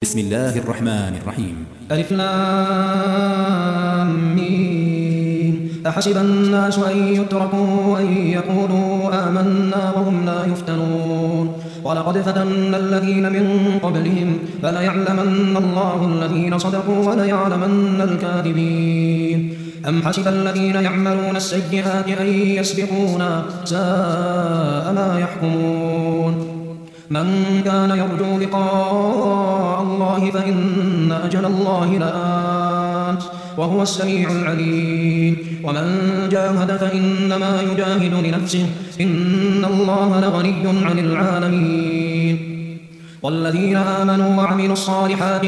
بسم الله الرحمن الرحيم. ألف لام ميم. أحسب الناس أن يتركوا أن يقولوا آمنا وهم لا يفتنون ولقد فتنا الذين من قبلهم فليعلمن الله الذين صدقوا وليعلمن الكاذبين. أم حسب الذين يعملون السيئات أن يسبقونا ساء ما يحكمون. من كان يرجو لقاء الله فإن أجل الله لآت وهو السميع العليم. ومن جاهد فإنما يجاهد لنفسه إن الله لغني عن العالمين. والذين آمنوا وعملوا الصالحات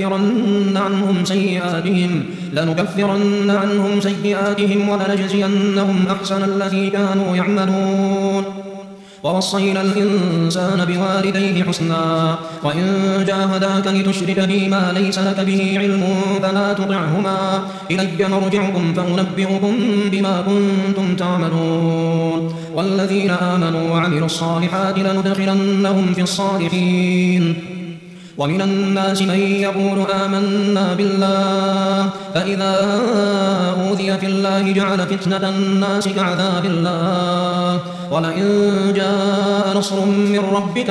لنكفرن عنهم سيئاتهم ولنجزينهم أحسن الذي كانوا يعملون. ووصينا الإنسان بوالديه حسنا وإن جاهداك لتشرك بي ما ليس لك به علم فلا تطعهما إلي مرجعكم فأنبئكم بما كنتم تعملون. والذين آمنوا وعملوا الصالحات لندخلنهم في الصالحين. ومن الناس من يقول آمنا بالله فإذا أوذي في الله جعل فتنة الناس كعذاب الله ولئن جاء نصر من ربك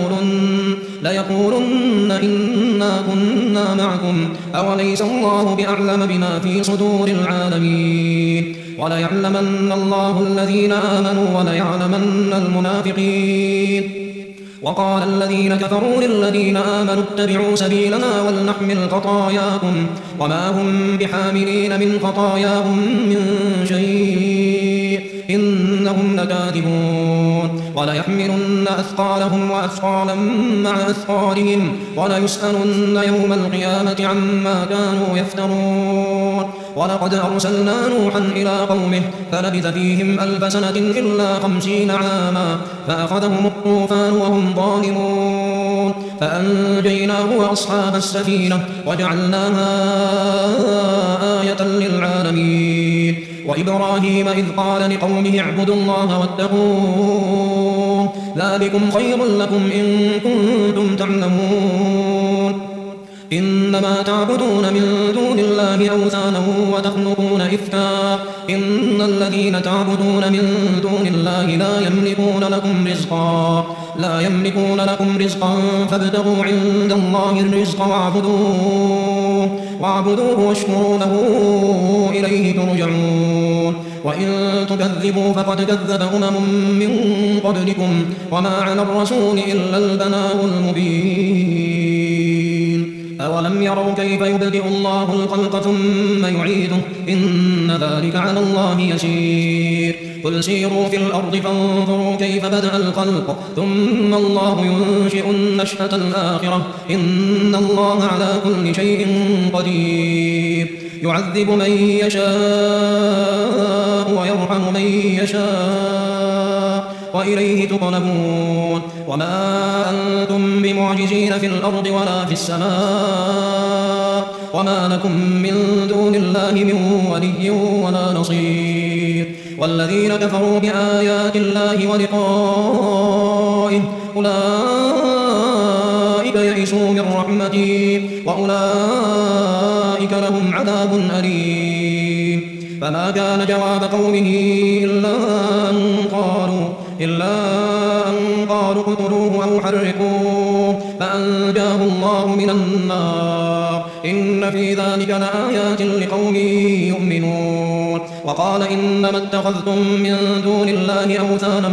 ليقولن إنا كنا معكم أوليس الله بأعلم بما في صدور العالمين. وليعلمن الله الذين آمنوا وليعلمن المنافقين. وقال الذين كفروا للذين آمنوا اتبعوا سبيلنا ولنحمل خطاياكم وما هم بحاملين من خطاياهم من شيء إنهم لكاذبون. وليحملن أثقالهم وأثقالا مع أثقالهم وليسألن يوم القيامة عما كانوا يفترون. ولقد أرسلنا نوحا إلى قومه فلبث فيهم 1000 سنة إلا 50 عاما فأخذهم الطوفان وهم ظالمون فأنجيناه وأصحاب السفينة وجعلناها آية للعالمين. وإبراهيم إذ قال لقومه اعبدوا الله واتقوه ذلكم خير لكم إن كنتم تعلمون. إنما تعبدون من دون الله أوثانا وتخلقون إفكا إن الذين تعبدون من دون الله لا يملكون لكم رزقا فابتغوا عند الله الرزق واعبدوه واشكروا له إليه ترجعون. وإن تكذبوا فقد كذب من قبلكم وما على الرسول إلا البلاغ المبين. أولم يروا كيف يبدئ الله الخلق ثم يعيده إن ذلك على الله يسير. قل سيروا في الأرض فانظروا كيف بدأ الخلق ثم الله ينشئ النشأة الآخرة إن الله على كل شيء قدير. يعذب من يشاء ويرحم من يشاء وإليه تقلبون. وما أنتم بمعجزين في الأرض ولا في السماء وما لكم من دون الله من ولي ولا نصير. والذين كفروا بآيات الله ولقائه أولئك يئسوا من رحمتي وأولئك لهم عذاب أليم. فما كان جواب قومه إلا أن قالوا اقتلوه أو حرقوه فأنجاه الله من النار إن في ذلك لآيات لقوم يؤمنون. وقال إنما اتخذتم من دون الله أوثانا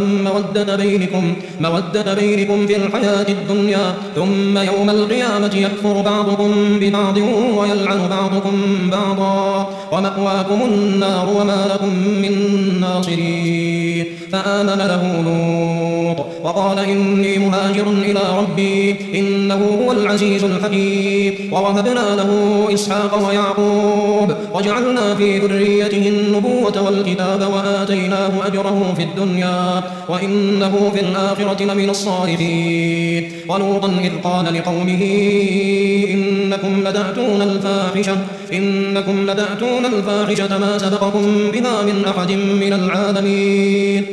مودة بينكم في الحياة الدنيا ثم يوم القيامة يكفر بعضكم ببعض ويلعن بعضكم بعضا ومأواكم النار وما لكم من ناصرين. فآمن له لوط وقال إني مهاجر إلى ربي إنه هو العزيز الحكيم. ووهبنا له إسحاق ويعقوب وجعلنا في ذريته النبوة والكتاب وآتيناه أجره في الدنيا وإنه في الآخرة لمن الصالحين. ولوطا إذ قال لقومه إنكم لتأتون الفاحشة ما سبقكم بها من أحد من العالمين.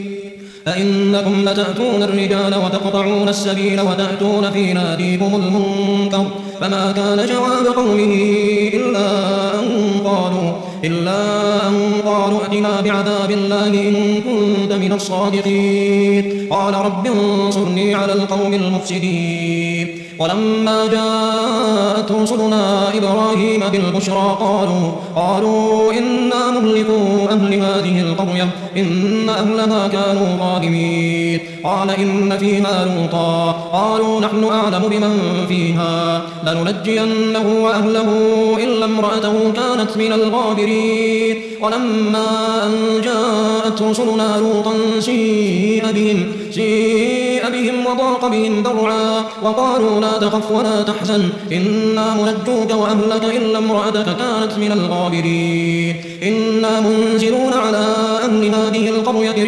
أئنكم لتأتون الرجال وتقطعون السبيل وتأتون في ناديكم المنكر فما كان جواب قومه إلا أن قالوا ائتنا بعذاب الله إن كنت من الصادقين قال رب انصرني على القوم المفسدين ولما جاءت رسلنا إبراهيم بالبشرى قالوا إنا مهلكو أهل هذه القرية إن أهلها كانوا ظالمين قال إن فيها لوطا قالوا نحن أعلم بمن فيها لننجينه وأهله إلا امرأته كانت من الغابرين ولما أن جاءت رسلنا لوطا سيء بهم وضاق بهم ذرعا وقالوا لا تخف ولا تحزن إنا منجوك وأهلك إلا امرأتك كانت من الغابرين إنا منزلون على أهل هذه القرية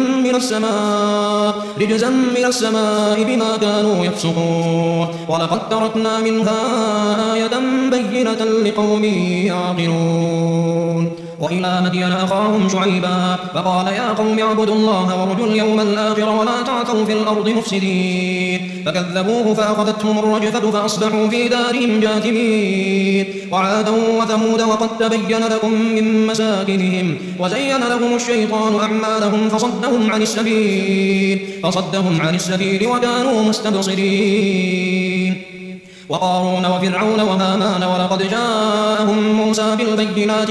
رجزا من السماء بما كانوا يفسقون ولقد تركنا منها آية بينة لقوم يعقلون وإلى مدين أخاهم شعيبا فقال يا قوم اعبدوا الله وارجوا اليوم الآخر ولا تعثوا في الأرض مفسدين فكذبوه فأخذتهم الرجفة فأصبحوا في دارهم جاثمين وعادا وثمود وقد تبين لكم من مساكنهم وزين لهم الشيطان أعمالهم فصدهم عن السبيل وكانوا مستبصرين وقارون وفرعون وهامان ولقد جاءهم موسى بالبينات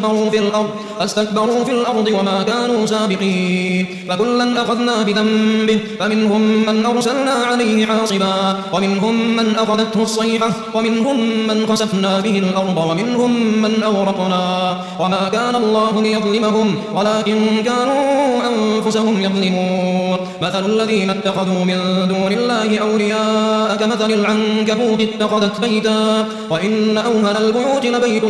فاستكبروا في الأرض وما كانوا سابقين فكلا أخذنا بذنبه فمنهم من أرسلنا عليه حاصبا ومنهم من أخذته الصيحة ومنهم من خسفنا به الأرض ومنهم من أغرقنا وما كان الله ليظلمهم ولكن كانوا أنفسهم يظلمون مثل الذين اتخذوا من دون الله أولياء كمثل العنكبوت اتخذت بيتا وإن أوهن البيوت لبيت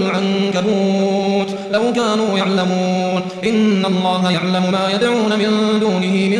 العنكبوت لو كانوا يعلمون إن الله يعلم ما يدعون من دونه من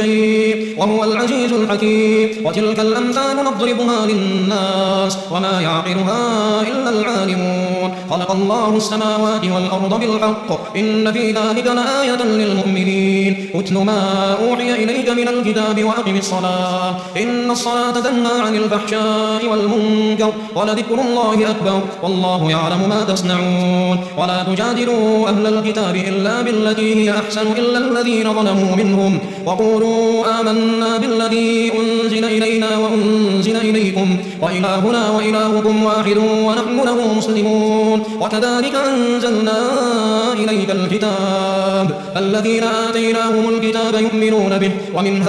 شيء وهو العزيز الحكيم وتلك الأمثال نضربها للناس وما يعقلها إلا العالمون خلق الله السماوات والأرض بالحق إن في ذلك لآية للمؤمنين اتل ما أوحي إليك من الكتاب وأقم الصلاة إن الصلاة تنهى عن الفحشاء والمنكر ولذكر الله أكبر والله يعلم ما تصنعون ولا تجادلوا أهل الكتاب إلا بالتي هي أحسن إلا الذين ظلموا منهم وقولوا آمنا بالذي أنزل إلينا وأنزل إليكم وإلهنا وإلهكم واحد ونحن له مسلمون وكذلك أنزلنا إليك الكتاب الذين آتيناهم الكتاب يؤمنون به ومن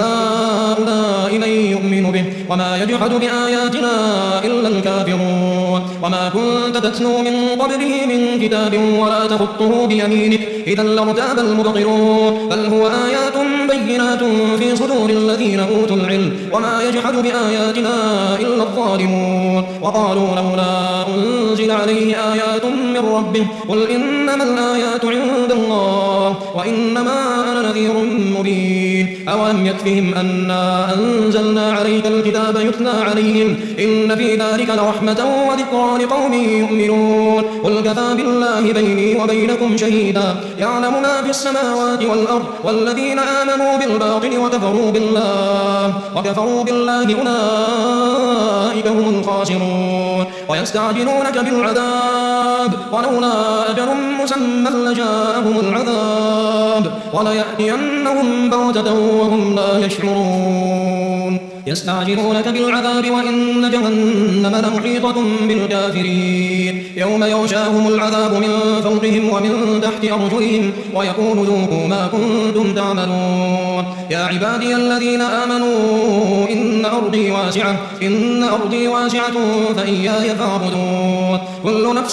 هؤلاء من يؤمن به وما يجحد بآياتنا إلا الكافرون وما كنت تتلو من قبله من كتاب ولا تخطه بيمينك إذا لارتاب المبطلون بل هو آيات بينات في صدور الذين أوتوا العلم وما يجحد بآياتنا إلا الظالمون وقالوا لولا أنزل عليه آيات من ربه قل إنما الآيات عند الله وإنما أنا نذير مبين أولم يكفهم أنا أنزلنا عليك الكتاب يتلى عليهم إن في ذلك لرحمة وذكرى لقوم يؤمنون قل كفى بالله بيني وبينكم شهيدا يعلم ما في السماوات والأرض والذين آمنوا بالباطل وكفروا بالله أولئك هم الخاسرون ويستعجلونك بالعذاب ولولا أجل مسمى لجاءهم العذاب وليأتينهم بغتة وهم لا يشعرون يستعجلونك بالعذاب وإن جهنم لمحيطة بالكافرين يوم يغشاهم العذاب من فوقهم ومن تحت أرجلهم ويقول ذوقوا ما كنتم تعملون يا عبادي الذين آمنوا إن أرضي واسعة فإياي فاعبدون كل نفس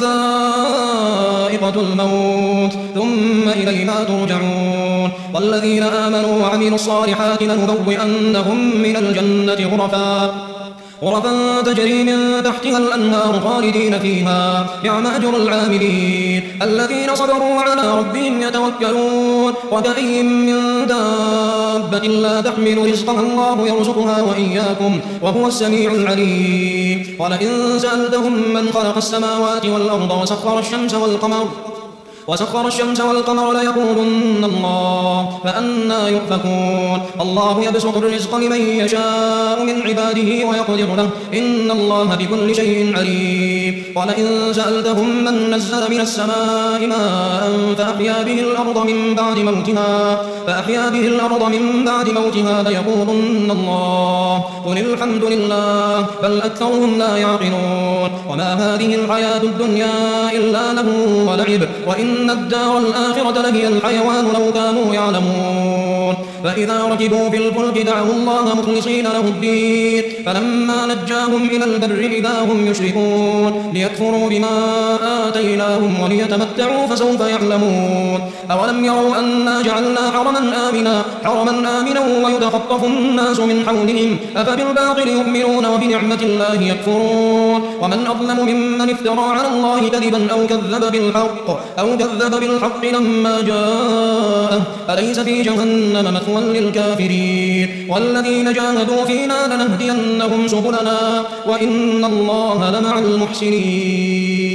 ذائقة الموت ثم إلينا ترجعون والذين آمنوا وعملوا الصالحات لنبوئنهم من الجنة غرفا تجري من تحتها الأنهار خالدين فيها نعم أجر العاملين الذين صبروا على ربهم يتوكلون وكأي من دابة لا تحمل رزقها الله يرزقها وإياكم وهو السميع العليم ولئن سألتهم من خلق السماوات والأرض وسخر الشمس والقمر وسخر الشمس والقمر ليقولن الله فأنى يؤفكون الله يبسط الرزق لمن يشاء من عباده ويقدر له إن الله بكل شيء عليم ولئن سألتهم من نزل من السماء ماء فأحيا به الأرض من بعد موتها ليقولن الله قل الحمد لله بل أكثرهم لا يعقلون وما هذه الحياة الدنيا إلا لهو ولعب وإن الدار الآخرة لهي الحيوان لو كانوا يعلمون فإذا ركبوا في الفلك دعوا الله مخلصين له الدين فلما نجاهم إلى البر إذا هم يشركون ليكفروا بما آتيناهم وليتمتعوا فسوف يعلمون أولم يروا أنا جعلنا حرما آمنا ويتخطف الناس من حولهم أفبالباطل يؤمنون وبنعمة الله يكفرون ومن أظلم ممن افترى على الله كذبا أو كذب بالحق لما جاءه أليس في جهنم مثوى للكافرين والذين جاهدوا فينا لنهدينهم سبلنا وإن الله لمع المحسنين